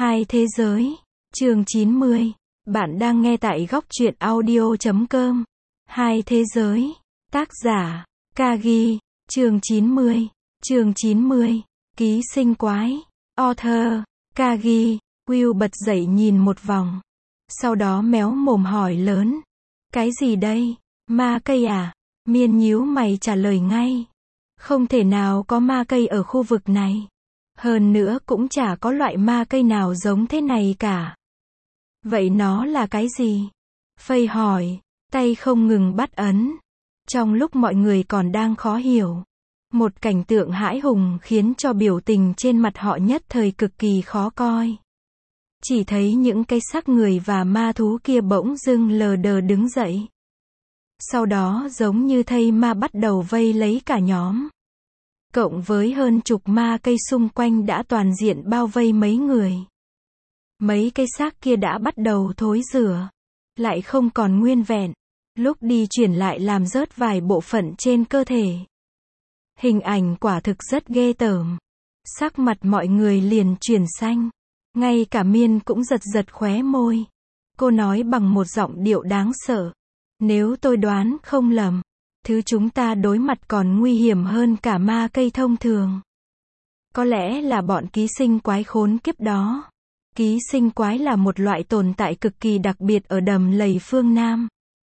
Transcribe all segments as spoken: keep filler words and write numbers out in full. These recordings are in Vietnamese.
Hai thế giới. Chương chín mươi. Bạn đang nghe tại góc truyện audio chấm com. Hai thế giới. Tác giả. Kagi. Chương chín mươi. Chương chín mươi. Ký sinh quái. Author. Kagi. Will bật dậy nhìn một vòng. Sau đó méo mồm hỏi lớn. Cái gì đây? Ma cây à? Miên nhíu mày trả lời ngay. Không thể nào có ma cây ở khu vực này. Hơn nữa cũng chả có loại ma cây nào giống thế này cả. Vậy nó là cái gì? Faye hỏi, tay không ngừng bắt ấn. Trong lúc mọi người còn đang khó hiểu, một cảnh tượng hãi hùng khiến cho biểu tình trên mặt họ nhất thời cực kỳ khó coi. Chỉ thấy những cái xác người và ma thú kia bỗng dưng lờ đờ đứng dậy. Sau đó giống như thây ma bắt đầu vây lấy cả nhóm. Cộng với hơn chục ma cây xung quanh đã toàn diện bao vây mấy người. Mấy cây xác kia đã bắt đầu thối rữa, lại không còn nguyên vẹn. Lúc đi chuyển lại làm rớt vài bộ phận trên cơ thể. Hình ảnh quả thực rất ghê tởm. Sắc mặt mọi người liền chuyển xanh. Ngay cả Miên cũng giật giật khóe môi. Cô nói bằng một giọng điệu đáng sợ. Nếu tôi đoán không lầm, thứ chúng ta đối mặt còn nguy hiểm hơn cả ma cây thông thường. Có lẽ là bọn ký sinh quái khốn kiếp đó. Ký sinh quái là một loại tồn tại cực kỳ đặc biệt ở đầm lầy phương Nam.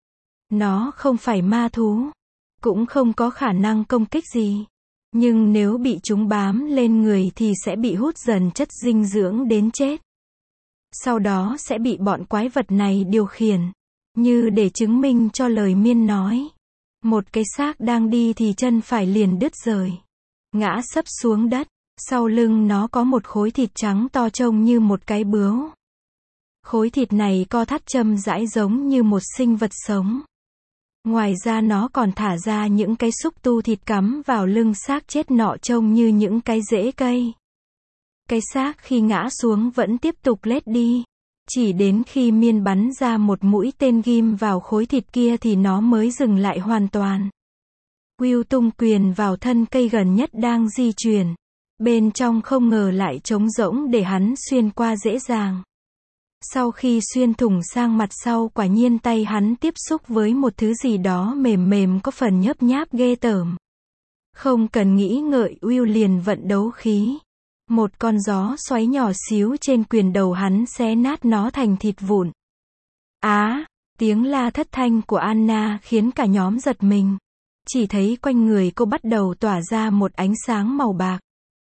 Nó không phải ma thú, cũng không có khả năng công kích gì. Nhưng nếu bị chúng bám lên người thì sẽ bị hút dần chất dinh dưỡng đến chết. Sau đó sẽ bị bọn quái vật này điều khiển. Như để chứng minh cho lời Miên nói. Một cái xác đang đi thì chân phải liền đứt rời. Ngã sấp xuống đất. Sau lưng nó có một khối thịt trắng to trông như một cái bướu. Khối thịt này co thắt châm rãi giống như một sinh vật sống. Ngoài ra nó còn thả ra những cái xúc tu thịt cắm vào lưng xác chết nọ trông như những cái rễ cây. Cái xác khi ngã xuống vẫn tiếp tục lết đi. Chỉ đến khi Miên bắn ra một mũi tên ghim vào khối thịt kia thì nó mới dừng lại hoàn toàn. Will tung quyền vào thân cây gần nhất đang di chuyển. Bên trong không ngờ lại trống rỗng để hắn xuyên qua dễ dàng. Sau khi xuyên thủng sang mặt sau quả nhiên tay hắn tiếp xúc với một thứ gì đó mềm mềm có phần nhấp nháp ghê tởm. Không cần nghĩ ngợi Will liền vận đấu khí. Một con gió xoáy nhỏ xíu trên quyền đầu hắn xé nát nó thành thịt vụn. Á, tiếng la thất thanh của Anna khiến cả nhóm giật mình. Chỉ thấy quanh người cô bắt đầu tỏa ra một ánh sáng màu bạc.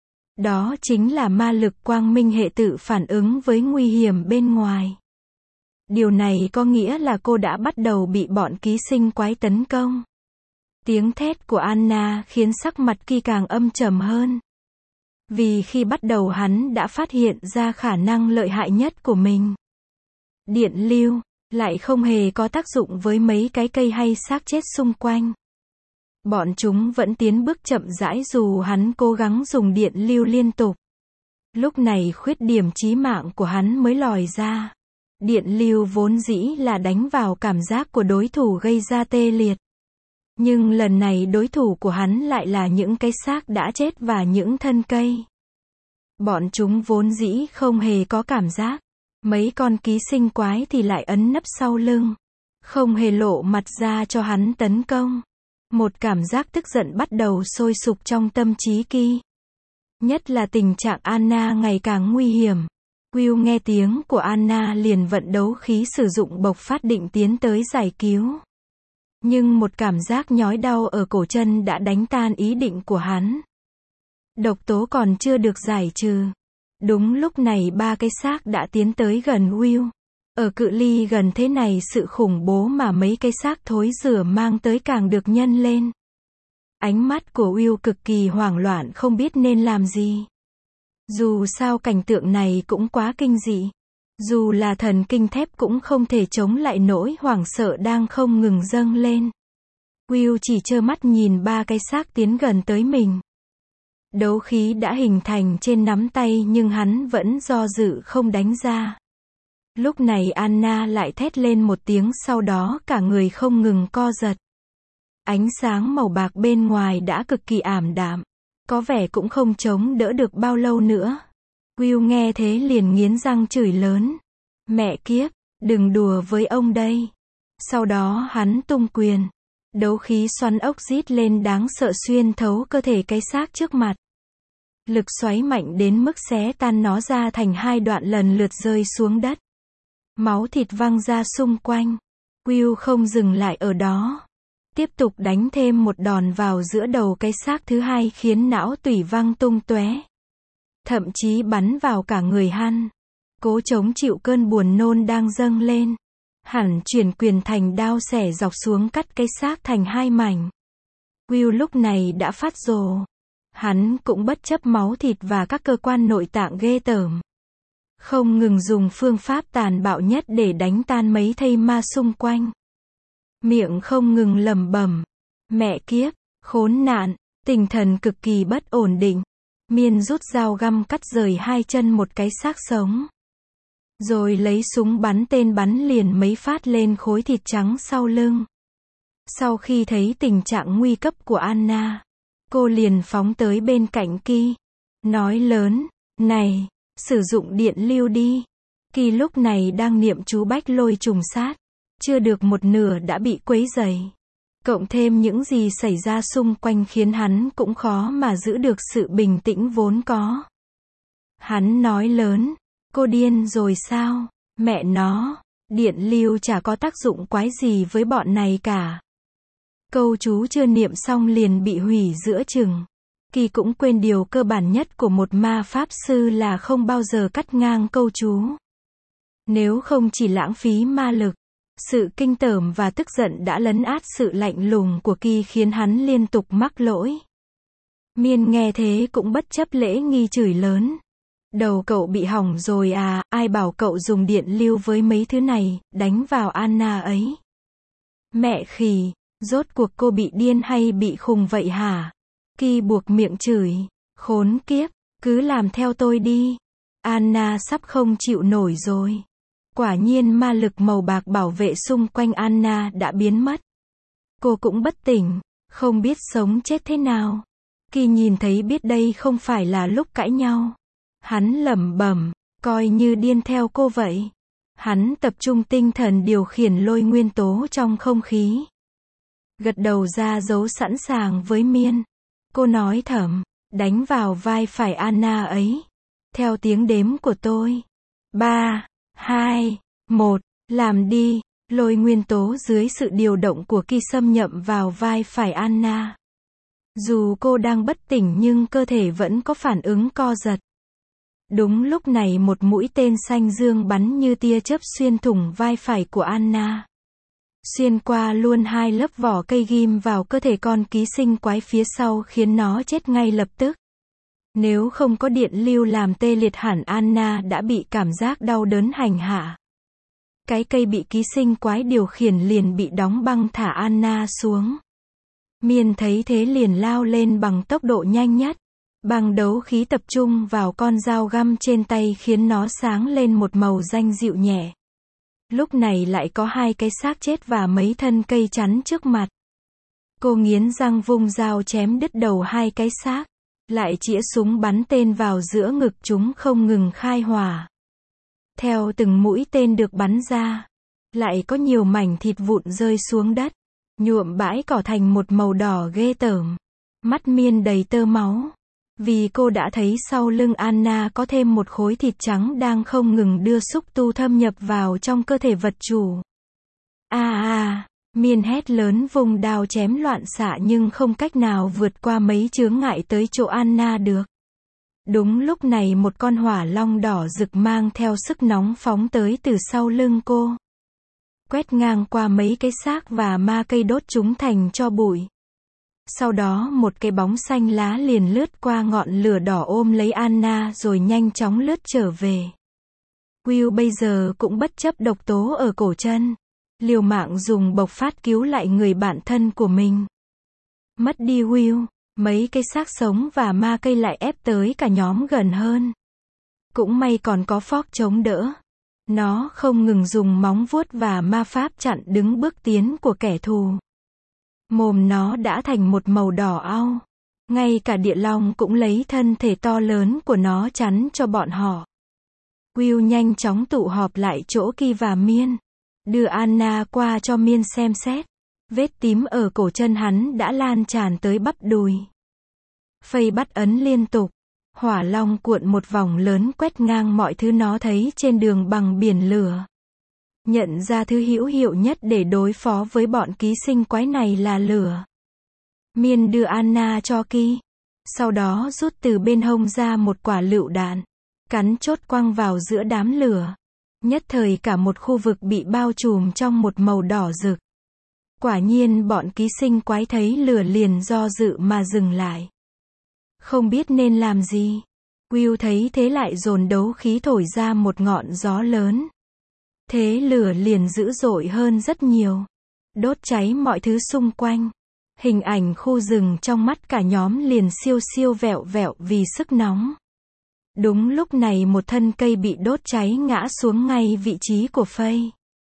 Đó chính là ma lực quang minh hệ tự phản ứng với nguy hiểm bên ngoài. Điều này có nghĩa là cô đã bắt đầu bị bọn ký sinh quái tấn công. Tiếng thét của Anna khiến sắc mặt Ki càng âm trầm hơn. Vì khi bắt đầu hắn đã phát hiện ra khả năng lợi hại nhất của mình. Điện lưu, lại không hề có tác dụng với mấy cái cây hay xác chết xung quanh. Bọn chúng vẫn tiến bước chậm rãi dù hắn cố gắng dùng điện lưu liên tục. Lúc này khuyết điểm chí mạng của hắn mới lòi ra. Điện lưu vốn dĩ là đánh vào cảm giác của đối thủ gây ra tê liệt. Nhưng lần này đối thủ của hắn lại là những cái xác đã chết và những thân cây. Bọn chúng vốn dĩ không hề có cảm giác. Mấy con ký sinh quái thì lại ấn nấp sau lưng. Không hề lộ mặt ra cho hắn tấn công. Một cảm giác tức giận bắt đầu sôi sục trong tâm trí Ki. Nhất là tình trạng Anna ngày càng nguy hiểm. Will nghe tiếng của Anna liền vận đấu khí sử dụng bộc phát định tiến tới giải cứu. Nhưng một cảm giác nhói đau ở cổ chân đã đánh tan ý định của hắn. Độc tố còn chưa được giải trừ. Đúng lúc này ba cái xác đã tiến tới gần Will. Ở cự ly gần thế này sự khủng bố mà mấy cái xác thối rữa mang tới càng được nhân lên. Ánh mắt của Will cực kỳ hoảng loạn không biết nên làm gì. Dù sao cảnh tượng này cũng quá kinh dị. Dù là thần kinh thép cũng không thể chống lại nỗi hoảng sợ đang không ngừng dâng lên. Will chỉ trơ mắt nhìn ba cái xác tiến gần tới mình. Đấu khí đã hình thành trên nắm tay nhưng hắn vẫn do dự không đánh ra. Lúc này Anna lại thét lên một tiếng sau đó cả người không ngừng co giật. Ánh sáng màu bạc bên ngoài đã cực kỳ ảm đạm. Có vẻ cũng không chống đỡ được bao lâu nữa. Will nghe thế liền nghiến răng chửi lớn. Mẹ kiếp, đừng đùa với ông đây. Sau đó hắn tung quyền. Đấu khí xoắn ốc rít lên đáng sợ xuyên thấu cơ thể cái xác trước mặt. Lực xoáy mạnh đến mức xé tan nó ra thành hai đoạn lần lượt rơi xuống đất. Máu thịt văng ra xung quanh. Will không dừng lại ở đó. Tiếp tục đánh thêm một đòn vào giữa đầu cái xác thứ hai khiến não tủy văng tung tóe. Thậm chí bắn vào cả người hắn. Cố chống chịu cơn buồn nôn đang dâng lên. Hẳn chuyển quyền thành đao xẻ dọc xuống cắt cái xác thành hai mảnh. Will lúc này đã phát rồ. Hắn cũng bất chấp máu thịt và các cơ quan nội tạng ghê tởm. Không ngừng dùng phương pháp tàn bạo nhất để đánh tan mấy thây ma xung quanh. Miệng không ngừng lẩm bẩm. Mẹ kiếp, khốn nạn, tinh thần cực kỳ bất ổn định. Miên rút dao găm cắt rời hai chân một cái xác sống. Rồi lấy súng bắn tên bắn liền mấy phát lên khối thịt trắng sau lưng. Sau khi thấy tình trạng nguy cấp của Anna, cô liền phóng tới bên cạnh Ki. Nói lớn, này, sử dụng điện lưu đi. Ki lúc này đang niệm chú bách lôi trùng sát. Chưa được một nửa đã bị quấy rầy. Cộng thêm những gì xảy ra xung quanh khiến hắn cũng khó mà giữ được sự bình tĩnh vốn có. Hắn nói lớn, cô điên rồi sao? Mẹ nó, điện lưu chả có tác dụng quái gì với bọn này cả. Câu chú chưa niệm xong liền bị hủy giữa chừng. Kỳ cũng quên điều cơ bản nhất của một ma pháp sư là không bao giờ cắt ngang câu chú. Nếu không chỉ lãng phí ma lực. Sự kinh tởm và tức giận đã lấn át sự lạnh lùng của Ki khiến hắn liên tục mắc lỗi. Miên nghe thế cũng bất chấp lễ nghi chửi lớn. Đầu cậu bị hỏng rồi à, ai bảo cậu dùng điện lưu với mấy thứ này, đánh vào Anna ấy. Mẹ khỉ, rốt cuộc cô bị điên hay bị khùng vậy hả? Ki buộc miệng chửi, khốn kiếp, cứ làm theo tôi đi. Anna sắp không chịu nổi rồi. Quả nhiên ma lực màu bạc bảo vệ xung quanh Anna đã biến mất. Cô cũng bất tỉnh, không biết sống chết thế nào. Ki nhìn thấy biết đây không phải là lúc cãi nhau. Hắn lẩm bẩm, coi như điên theo cô vậy. Hắn tập trung tinh thần điều khiển lôi nguyên tố trong không khí. Gật đầu ra dấu sẵn sàng với Miên. Cô nói thầm, đánh vào vai phải Anna ấy. Theo tiếng đếm của tôi. Ba, hai, một, làm đi. Lôi nguyên tố dưới sự điều động của Ki xâm nhậm vào vai phải Anna. Dù cô đang bất tỉnh nhưng cơ thể vẫn có phản ứng co giật. Đúng lúc này một mũi tên xanh dương bắn như tia chớp xuyên thủng vai phải của Anna. Xuyên qua luôn hai lớp vỏ cây ghim vào cơ thể con ký sinh quái phía sau khiến nó chết ngay lập tức. Nếu không có điện lưu làm tê liệt hẳn Anna đã bị cảm giác đau đớn hành hạ. Cái cây bị ký sinh quái điều khiển liền bị đóng băng thả Anna xuống. Miên thấy thế liền lao lên bằng tốc độ nhanh nhất. Băng đấu khí tập trung vào con dao găm trên tay khiến nó sáng lên một màu danh dịu nhẹ. Lúc này lại có hai cái xác chết và mấy thân cây chắn trước mặt. Cô nghiến răng vung dao chém đứt đầu hai cái xác. Lại chĩa súng bắn tên vào giữa ngực chúng không ngừng khai hỏa. Theo từng mũi tên được bắn ra, lại có nhiều mảnh thịt vụn rơi xuống đất, nhuộm bãi cỏ thành một màu đỏ ghê tởm. Mắt Miên đầy tơ máu, vì cô đã thấy sau lưng Anna có thêm một khối thịt trắng đang không ngừng đưa xúc tu thâm nhập vào trong cơ thể vật chủ. A à, à, Miên hét lớn vùng đao chém loạn xạ nhưng không cách nào vượt qua mấy chướng ngại tới chỗ Anna được. Đúng lúc này một con hỏa long đỏ rực mang theo sức nóng phóng tới từ sau lưng cô. Quét ngang qua mấy cái xác và ma cây đốt chúng thành tro bụi. Sau đó một cái bóng xanh lá liền lướt qua ngọn lửa đỏ ôm lấy Anna rồi nhanh chóng lướt trở về. Will bây giờ cũng bất chấp độc tố ở cổ chân. Liều mạng dùng bộc phát cứu lại người bạn thân của mình. Mất đi Will, mấy cái xác sống và ma cây lại ép tới cả nhóm gần hơn. Cũng may còn có Fogg chống đỡ. Nó không ngừng dùng móng vuốt và ma pháp chặn đứng bước tiến của kẻ thù. Mồm nó đã thành một màu đỏ au. Ngay cả địa long cũng lấy thân thể to lớn của nó chắn cho bọn họ. Will nhanh chóng tụ họp lại chỗ Ki và Miên. Đưa Anna qua cho Miên xem xét. Vết tím ở cổ chân hắn đã lan tràn tới bắp đùi. Faye bắt ấn liên tục. Hỏa long cuộn một vòng lớn quét ngang mọi thứ nó thấy trên đường bằng biển lửa. Nhận ra thứ hữu hiệu nhất để đối phó với bọn ký sinh quái này là lửa. Miên đưa Anna cho Ki. Sau đó rút từ bên hông ra một quả lựu đạn. Cắn chốt quăng vào giữa đám lửa. Nhất thời cả một khu vực bị bao trùm trong một màu đỏ rực. Quả nhiên bọn ký sinh quái thấy lửa liền do dự mà dừng lại. Không biết nên làm gì. Will thấy thế lại dồn đấu khí thổi ra một ngọn gió lớn. Thế lửa liền dữ dội hơn rất nhiều. Đốt cháy mọi thứ xung quanh. Hình ảnh khu rừng trong mắt cả nhóm liền siêu siêu vẹo vẹo vì sức nóng. Đúng lúc này một thân cây bị đốt cháy ngã xuống ngay vị trí của Faye.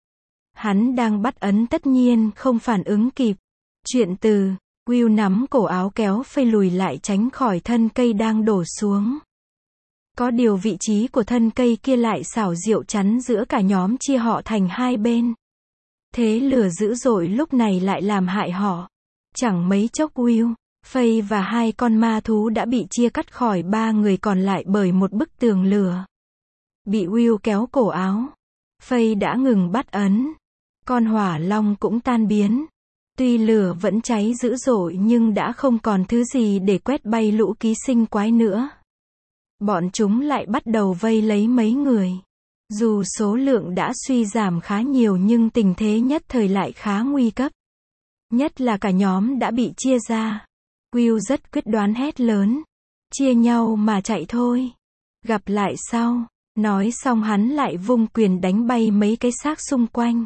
Hắn đang bắt ấn tất nhiên không phản ứng kịp. Chuyện từ, Will nắm cổ áo kéo Faye lùi lại tránh khỏi thân cây đang đổ xuống. Có điều vị trí của thân cây kia lại xảo diệu chắn giữa cả nhóm chia họ thành hai bên. Thế lửa dữ dội lúc này lại làm hại họ. Chẳng mấy chốc Will, Faye và hai con ma thú đã bị chia cắt khỏi ba người còn lại bởi một bức tường lửa. Bị Will kéo cổ áo, Faye đã ngừng bắt ấn. Con hỏa long cũng tan biến. Tuy lửa vẫn cháy dữ dội nhưng đã không còn thứ gì để quét bay lũ ký sinh quái nữa. Bọn chúng lại bắt đầu vây lấy mấy người. Dù số lượng đã suy giảm khá nhiều nhưng tình thế nhất thời lại khá nguy cấp. Nhất là cả nhóm đã bị chia ra. Will rất quyết đoán hét lớn. Chia nhau mà chạy thôi. Gặp lại sau. Nói xong hắn lại vung quyền đánh bay mấy cái xác xung quanh.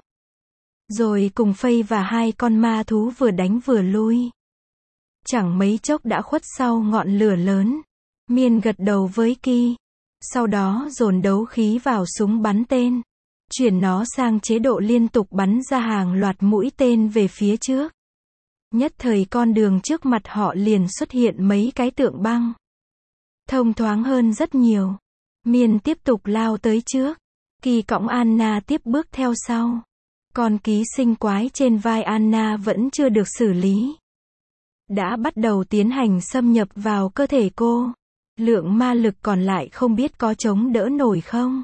Rồi cùng Faye và hai con ma thú vừa đánh vừa lui. Chẳng mấy chốc đã khuất sau ngọn lửa lớn. Miên gật đầu với Ki. Sau đó dồn đấu khí vào súng bắn tên. Chuyển nó sang chế độ liên tục bắn ra hàng loạt mũi tên về phía trước. Nhất thời con đường trước mặt họ liền xuất hiện mấy cái tượng băng. Thông thoáng hơn rất nhiều. Miên tiếp tục lao tới trước. Ki cõng Anna tiếp bước theo sau. Con ký sinh quái trên vai Anna vẫn chưa được xử lý. Đã bắt đầu tiến hành xâm nhập vào cơ thể cô. Lượng ma lực còn lại không biết có chống đỡ nổi không.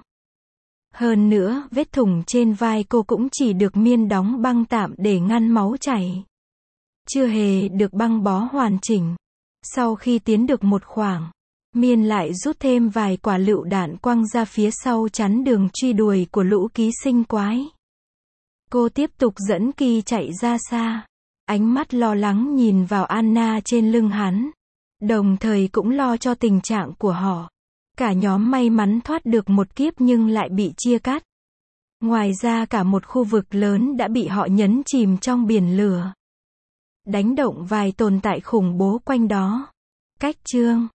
Hơn nữa, vết thủng trên vai cô cũng chỉ được Miên đóng băng tạm để ngăn máu chảy. Chưa hề được băng bó hoàn chỉnh. Sau khi tiến được một khoảng, Miên lại rút thêm vài quả lựu đạn quăng ra phía sau chắn đường truy đuổi của lũ ký sinh quái. Cô tiếp tục dẫn Ki chạy ra xa. Ánh mắt lo lắng nhìn vào Anna trên lưng hắn. Đồng thời cũng lo cho tình trạng của họ. Cả nhóm may mắn thoát được một kiếp nhưng lại bị chia cắt. Ngoài ra cả một khu vực lớn đã bị họ nhấn chìm trong biển lửa. Đánh động vài tồn tại khủng bố quanh đó. Cách chương